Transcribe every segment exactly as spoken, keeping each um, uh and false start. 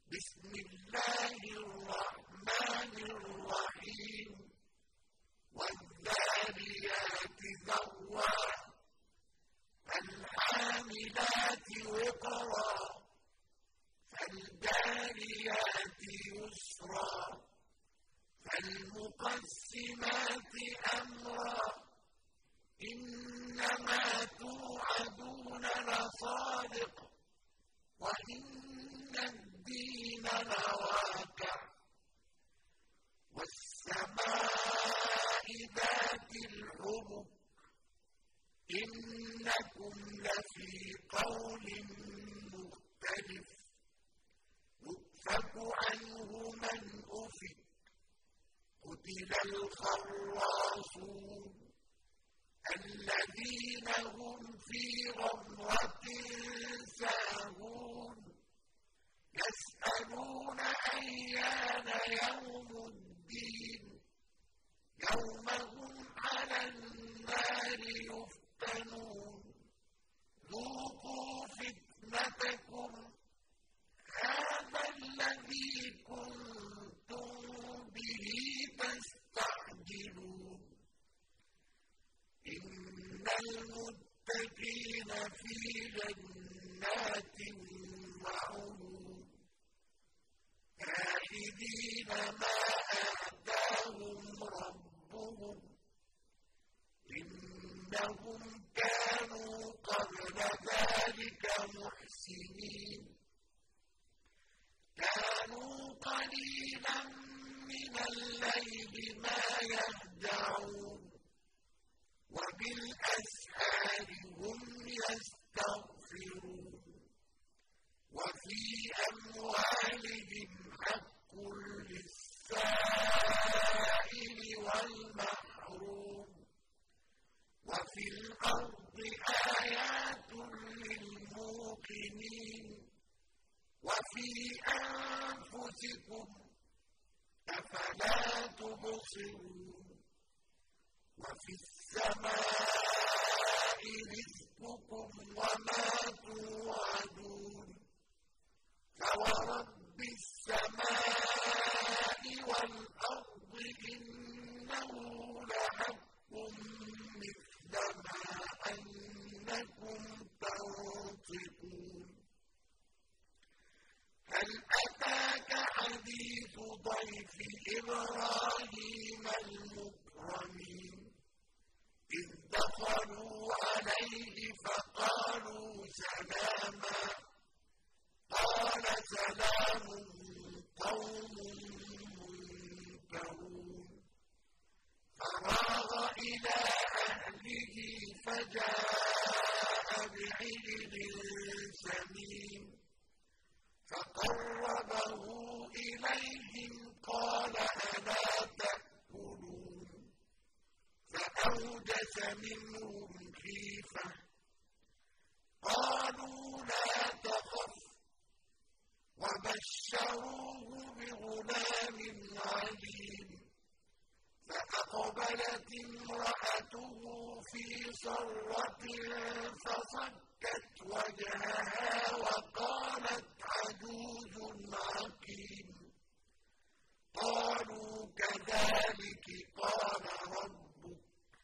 بسم الله الرحمن الرحيم والذاريات ذروا فالحاملات وقرا فالجاريات يسرا فالمقسمات أمرا إنما توعدون لصادق وإن الدين لواقع والسماء ذات الحبك إنكم لفي قول مختلف يؤفك عنه من أفك قتل الخراصون الذين هم في غمرة ساهون يسألون أيان يوم الدين يوم هم على النار يفتنون ذوقوا فتنتكم هذا الذي كنتم به تستعجلون إن المتقين في جنات وعيون آخذين ما آتاهم ربهم إنهم كانوا قبل ذلك محسنين كانوا قليلا من الليل ما يهجعون وبالأسحار هم يستغفرون وفي أموالهم حق للسائل والمحروم وفي الأرض آيات للموقنين وفي أنفسكم أفلا تبصرون وفي السماء رزقكم وما توعدون فورب السماء والأرض إنه لحق مثل ما أنكم تنطقون هل أتاك حديث ضيف إبراهيم المكرمين إذ دخلوا عليه فقالوا سلاما قال سلام قوم منكرون فراغ إلى أهله فجاء بعجل سمين فقربه إليهم قال ألا تأكلون فأوجس منهم خيفة قالوا لا تخف وبشروه بغلام عليم فأقبلت امرأته في صرة فصكت وجهها وقالت عجوز عقيم قالوا كذلك قال ربك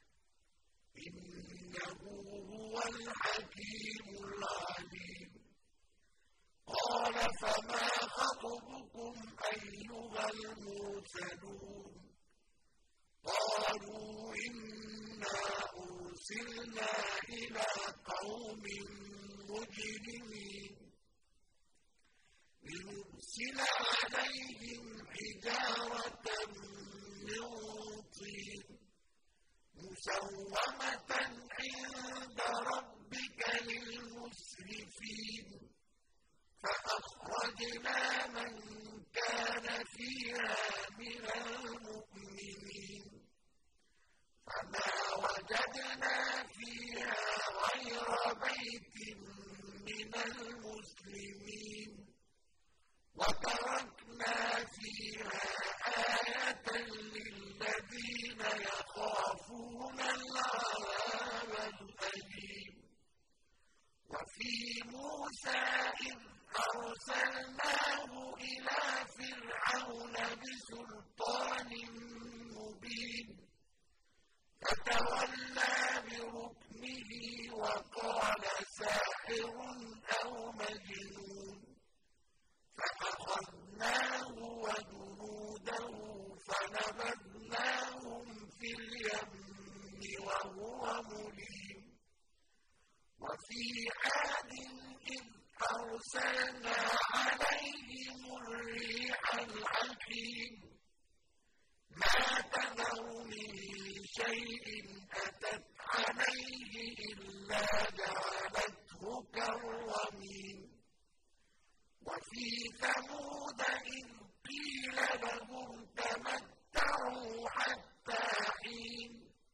إنه هو الحكيم العليم قال فما خطبكم أيها المرسلون قالوا إنا أرسلنا إلى قوم مجرمين لنرسل عليهم حجارة من طين مسومة عند ربك للمسرفين فأخرجنا من كان فيها من المؤمنين فما وجدنا فيها غير بيت من المسلمين وتركنا فيها آية للذين يخافون العذاب الأليم وفي موسى إذ أرسلناه إلى فَتَوَلَّىٰ بِرُكْنِهِ وَقَالَ سَاحِرٌ أَوْ مَجْنُونٌ فَأَخَذْنَاهُ وَجُنُودَهُ فَنَبَذْنَاهُمْ فِي الْيَمِّ وَهُوَ مُلِيمٌ وَفِي عَادٍ إِذْ أَرْسَلْنَا عَلَيْهِمُ الرِّيحَ الْعَقِيمَ مَا تَذَرُ مِن شَيْءٍ أَتَتْ عَلَيْهِ إِلَّا جَعَلَتْهُ كَالرَّمِيمِ وَفِي ثَمُودَ إِذْ قِيلَ لَهُمْ تَمَتَّعُوا حَتَّىٰ حِينٍ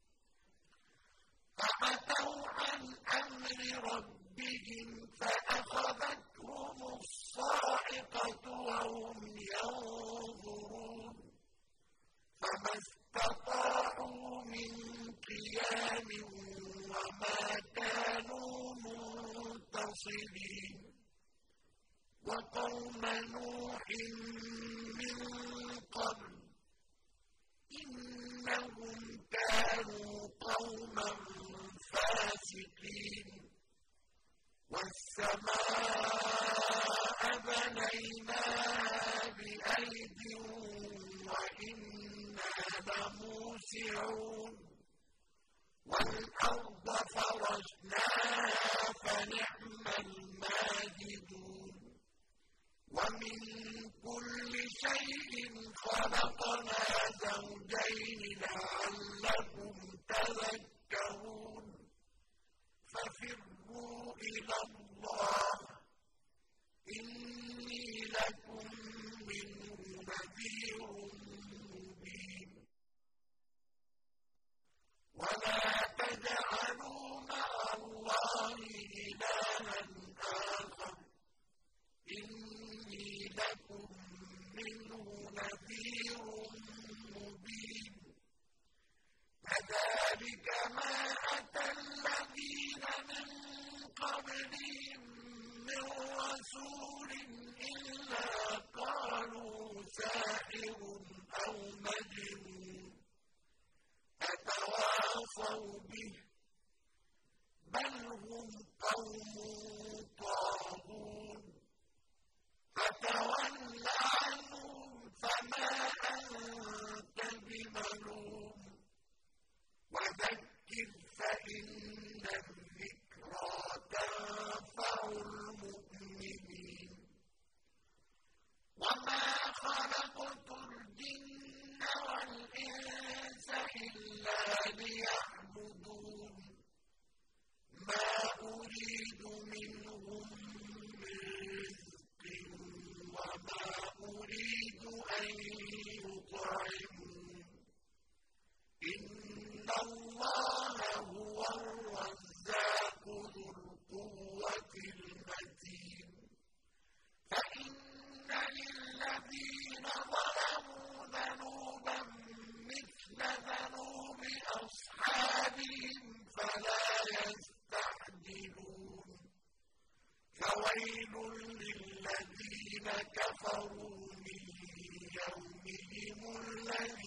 فَعَتَوْا عَنْ أَمْرِ رَبِّهِمْ فَأَخَذَتْهُمُ الصَّاعِقَةُ وَهُمْ يَنظُرُونَ فَمَا اسْتَطَاعُوا مِن قِيَامٍ وَمَا كَانُوا مُنتَصِرِينَ وَقَوْمَ نُوحٍ مِّن قَبْلُ إِنَّهُمْ كَانُوا قَوْمًا فَاسِقِينَ وَالسَّمَاءَ بَنَيْنَاهَا بِأَيْدٍ وَإِنَّا لَمُوسِعُونَ وَالْأَرْضَ فَرَشْنَاهَا فَنِعْمَ الْمَاهِدُونَ وَمِن كُلِّ شَيْءٍ خَلَقْنَا زَوْجَيْنِ لَعَلَّكُمْ تَذَكَّرُونَ فَفِرُّوا إِلَى اللَّهِ إِنِّي لَكُم مِّنْهُ نَذِيرٌ مُّبِينٌ وَلَا تَجْعَلُوا مَعَ اللَّهِ إِلَٰهًا آخَرَ إِنِّي لَكُم مِّنْهُ نَذِيرٌ مُّبِينٌ كَذَٰلِكَ مَا أَتَى الَّذِينَ مِن قَبْلِهِم مِّن رَّسُولٍ إِلَّا قَالُوا سَاحِرٌ أَوْ مَجْنُونٌ أَتَوَاصَوْا بِهِ ۚ بَلْ هُمْ قَوْمٌ طَاغُونَ فَتَوَلَّ عَنْهُمْ فَمَا أَنتَ بِمَلُومٍ وَذَكِّرْ فَإِنَّ الذِّكْرَىٰ تَنفَعُ الْمُؤْمِنِينَ وَمَا خَلَقْتُ الْجِنَّ وَالْإِنسَ إِلَّا لِيَعْبُدُونِ مَا أُرِيدُ مِنْهُم مِّن رِّزْقٍ وَمَا أُرِيدُ أَن يُطْعِمُونِ إِنَّ اللَّهَ هُوَ الرَّزَّاقُ ذُو الْقُوَّةِ الْمَتِينُ فَإِنَّ لِلَّذِينَ ظَلَمُوا ذَنُوبًا مِّثْلَ ذَنُوبِ أَصْحَابِهِمْ فَلَا يَسْتَعْجِلُونِ فَوَيْلٌ لِّلَّذِينَ كَفَرُوا مِن يَوْمِهِمُ الَّذِي